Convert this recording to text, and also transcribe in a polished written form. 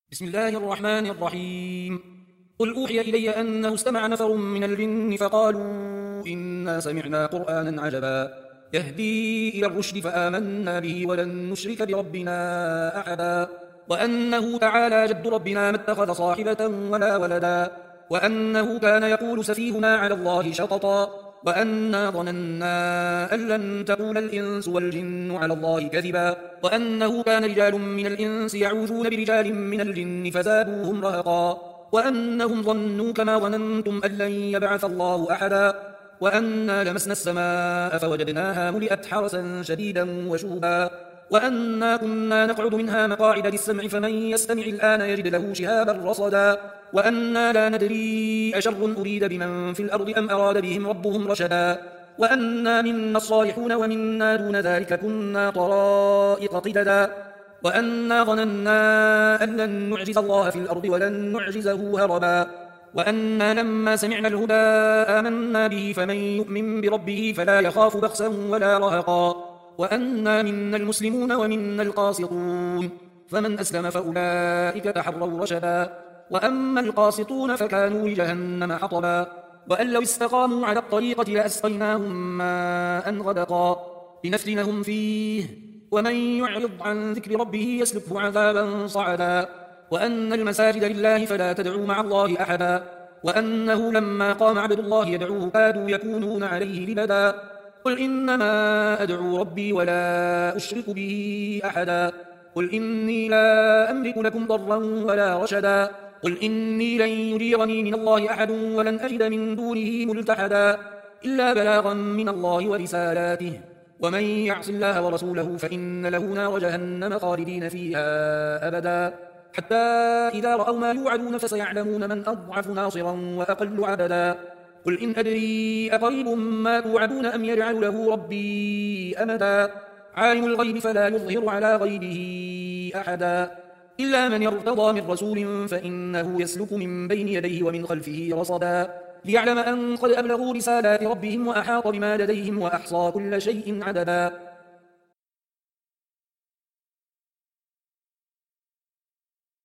بسم الله الرحمن الرحيم. قل أوحي إلي أنه استمع نفر من الجن فقالوا إنا سمعنا قرآنا عجبا يهدي إلى الرشد فآمنا به ولن نشرك بربنا أحدا وأنه تعالى جد ربنا ما اتخذ صاحبة ولا ولدا وأنه كان يقول سفيهنا على الله شططا وأنا ظننا أن لن تقول الإنس والجن على الله كذبا وأنه كان رجال من الإنس يعوذون برجال من الجن فزادوهم رهقا وأنهم ظنوا كما ظننتم أن لن يبعث الله أحدا وأنا لمسنا السماء فوجدناها ملئت حرسا شديدا وشوبا وأنا كنا نقعد منها مقاعد للسمع فمن يستمع الآن يجد له شهابا رصدا وأنا لا ندري أشر أريد بمن في الأرض أم أراد بهم ربهم رشدا وأنا منا الصالحون ومنا دون ذلك كنا طرائق قددا وأنا ظننا أن لن نعجز الله في الأرض ولن نعجزه هربا وأنا لما سمعنا الهدى آمنا به فمن يؤمن بربه فلا يخاف بخسا ولا رهقا وأنا منا المسلمون ومنا القاسطون فمن أسلم فأولئك تحروا رشدا وأما القاسطون فكانوا لجهنم حطبا وأن لو استقاموا على الطريقة لأسقيناهم ماء غدقا لنفتنهم فيه ومن يعرض عن ذكر ربه يسلكه عذابا صعدا وأن المساجد لله فلا تدعوا مع الله أحدا وأنه لما قام عبد الله يدعوه كادوا يكونون عليه لبدا قل إنما أدعو ربي ولا أشرك به أحدا قل إني لا أملك لكم ضرا ولا رشدا قل إني لن يجيرني من الله أحد ولن أجد من دونه ملتحدا إلا بلاغا من الله ورسالاته ومن يعص الله ورسوله فإن له نار جهنم خالدين فيها أبدا حتى إذا رأوا ما يوعدون فسيعلمون من أضعف ناصرا وأقل عددا قل إن أدري أقريب ما توعدون أم يجعل له ربي أمدا عالم الغيب فلا يظهر على غيبه أحدا إلا من يرتضى من رسول فإنه يسلك من بين يديه ومن خلفه رصدا ليعلم أن قد أبلغوا رسالات ربهم وأحاط بما لديهم وأحصى كل شيء عددا